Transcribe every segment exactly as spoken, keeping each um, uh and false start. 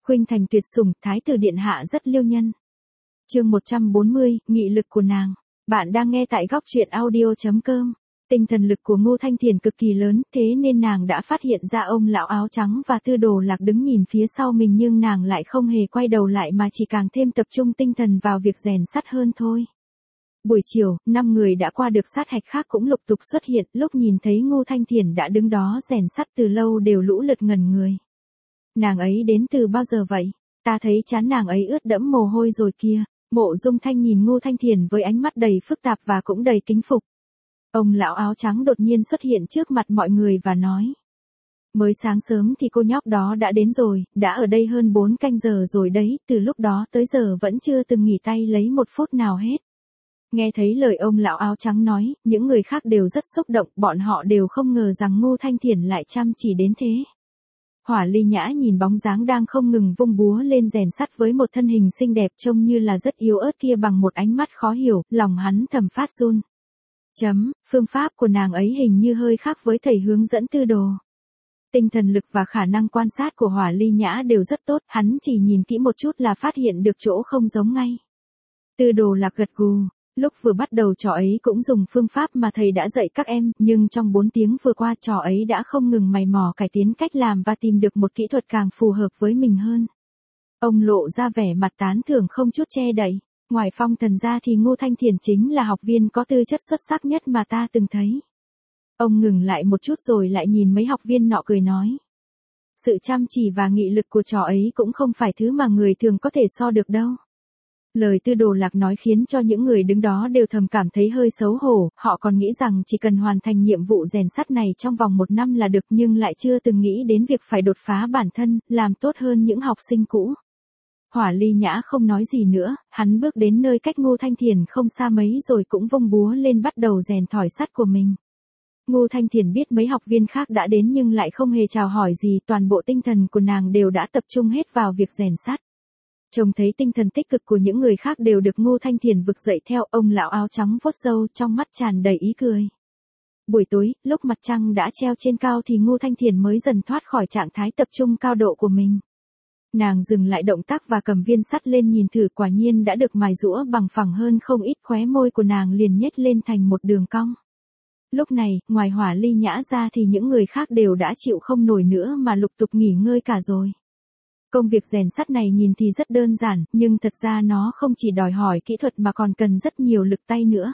Khuynh Thành tuyệt sủng, thái tử điện hạ rất liêu nhân. Chương một trăm bốn mươi, nghị lực của nàng. Bạn đang nghe tại góc truyện audio chấm com. Tinh thần lực của Ngô Thanh Thiền cực kỳ lớn, thế nên nàng đã phát hiện ra ông lão áo trắng và Tư Đồ Lạc đứng nhìn phía sau mình, nhưng nàng lại không hề quay đầu lại mà chỉ càng thêm tập trung tinh thần vào việc rèn sắt hơn thôi. Buổi chiều, năm người đã qua được sát hạch khác cũng lục tục xuất hiện, lúc nhìn thấy Ngô Thanh Thiền đã đứng đó rèn sắt từ lâu đều lũ lượt ngẩn người. Nàng ấy đến từ bao giờ vậy? Ta thấy trán nàng ấy ướt đẫm mồ hôi rồi kia. Mộ Dung Thanh nhìn Ngô Thanh Thiền với ánh mắt đầy phức tạp và cũng đầy kính phục. Ông lão áo trắng đột nhiên xuất hiện trước mặt mọi người và nói. Mới sáng sớm thì cô nhóc đó đã đến rồi, đã ở đây hơn bốn canh giờ rồi đấy, từ lúc đó tới giờ vẫn chưa từng nghỉ tay lấy một phút nào hết. Nghe thấy lời ông lão áo trắng nói, những người khác đều rất xúc động, bọn họ đều không ngờ rằng Ngô Thanh Thiền lại chăm chỉ đến thế. Hỏa Ly Nhã nhìn bóng dáng đang không ngừng vung búa lên rèn sắt với một thân hình xinh đẹp trông như là rất yếu ớt kia bằng một ánh mắt khó hiểu, lòng hắn thầm phát run. Chấm, phương pháp của nàng ấy hình như hơi khác với thầy hướng dẫn Tư Đồ. Tinh thần lực và khả năng quan sát của Hỏa Ly Nhã đều rất tốt, hắn chỉ nhìn kỹ một chút là phát hiện được chỗ không giống ngay. Tư Đồ Lạc gật gù. Lúc vừa bắt đầu trò ấy cũng dùng phương pháp mà thầy đã dạy các em, nhưng trong bốn tiếng vừa qua trò ấy đã không ngừng mày mò cải tiến cách làm và tìm được một kỹ thuật càng phù hợp với mình hơn. Ông lộ ra vẻ mặt tán thưởng không chút che đậy. Ngoài Phong Thần ra thì Ngô Thanh Thiền chính là học viên có tư chất xuất sắc nhất mà ta từng thấy. Ông ngừng lại một chút rồi lại nhìn mấy học viên nọ cười nói. Sự chăm chỉ và nghị lực của trò ấy cũng không phải thứ mà người thường có thể so được đâu. Lời Tư Đồ Lạc nói khiến cho những người đứng đó đều thầm cảm thấy hơi xấu hổ, họ còn nghĩ rằng chỉ cần hoàn thành nhiệm vụ rèn sắt này trong vòng một năm là được, nhưng lại chưa từng nghĩ đến việc phải đột phá bản thân, làm tốt hơn những học sinh cũ. Hỏa Ly Nhã không nói gì nữa, hắn bước đến nơi cách Ngô Thanh Thiền không xa mấy rồi cũng vung búa lên bắt đầu rèn thỏi sắt của mình. Ngô Thanh Thiền biết mấy học viên khác đã đến nhưng lại không hề chào hỏi gì, toàn bộ tinh thần của nàng đều đã tập trung hết vào việc rèn sắt. Trông thấy tinh thần tích cực của những người khác đều được Ngô Thanh Thiền vực dậy theo, ông lão áo trắng vuốt râu trong mắt tràn đầy ý cười. Buổi tối, lúc mặt trăng đã treo trên cao thì Ngô Thanh Thiền mới dần thoát khỏi trạng thái tập trung cao độ của mình. Nàng dừng lại động tác và cầm viên sắt lên nhìn thử, quả nhiên đã được mài giũa bằng phẳng hơn không ít, khóe môi của nàng liền nhếch lên thành một đường cong. Lúc này, ngoài Hỏa Ly Nhã ra thì những người khác đều đã chịu không nổi nữa mà lục tục nghỉ ngơi cả rồi. Công việc rèn sắt này nhìn thì rất đơn giản, nhưng thật ra nó không chỉ đòi hỏi kỹ thuật mà còn cần rất nhiều lực tay nữa.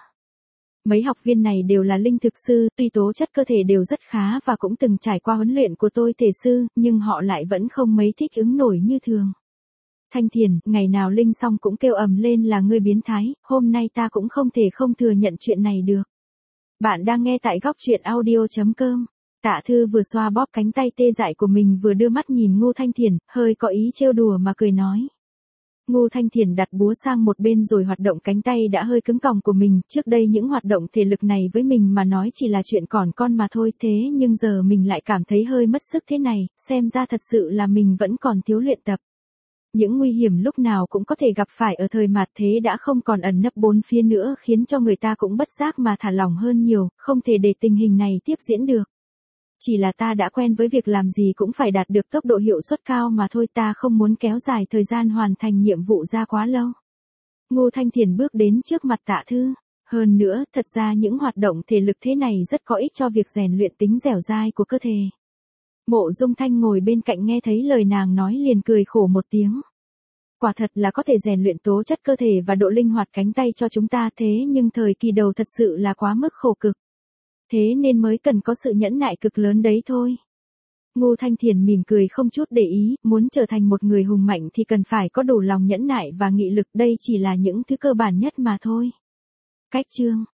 Mấy học viên này đều là linh thực sư, tuy tố chất cơ thể đều rất khá và cũng từng trải qua huấn luyện của tôi thể sư, nhưng họ lại vẫn không mấy thích ứng nổi như thường. Thanh Thiền, ngày nào Linh Song cũng kêu ầm lên là ngươi biến thái, hôm nay ta cũng không thể không thừa nhận chuyện này được. Bạn đang nghe tại góc truyện audio chấm com. Tạ Thư vừa xoa bóp cánh tay tê dại của mình vừa đưa mắt nhìn Ngô Thanh Thiền, hơi có ý trêu đùa mà cười nói. Ngô Thanh Thiền đặt búa sang một bên rồi hoạt động cánh tay đã hơi cứng còng của mình, trước đây những hoạt động thể lực này với mình mà nói chỉ là chuyện còn con mà thôi, thế nhưng giờ mình lại cảm thấy hơi mất sức thế này, xem ra thật sự là mình vẫn còn thiếu luyện tập. Những nguy hiểm lúc nào cũng có thể gặp phải ở thời mạt thế đã không còn ẩn nấp bốn phía nữa, khiến cho người ta cũng bất giác mà thả lỏng hơn nhiều, không thể để tình hình này tiếp diễn được. Chỉ là ta đã quen với việc làm gì cũng phải đạt được tốc độ hiệu suất cao mà thôi, ta không muốn kéo dài thời gian hoàn thành nhiệm vụ ra quá lâu. Ngô Thanh Thiền bước đến trước mặt Tạ Thư. Hơn nữa, thật ra những hoạt động thể lực thế này rất có ích cho việc rèn luyện tính dẻo dai của cơ thể. Mộ Dung Thanh ngồi bên cạnh nghe thấy lời nàng nói liền cười khổ một tiếng. Quả thật là có thể rèn luyện tố chất cơ thể và độ linh hoạt cánh tay cho chúng ta, thế nhưng thời kỳ đầu thật sự là quá mức khổ cực. Thế nên mới cần có sự nhẫn nại cực lớn đấy thôi. Ngô Thanh Thiền mỉm cười không chút để ý, muốn trở thành một người hùng mạnh thì cần phải có đủ lòng nhẫn nại và nghị lực, đây chỉ là những thứ cơ bản nhất mà thôi. Cách chương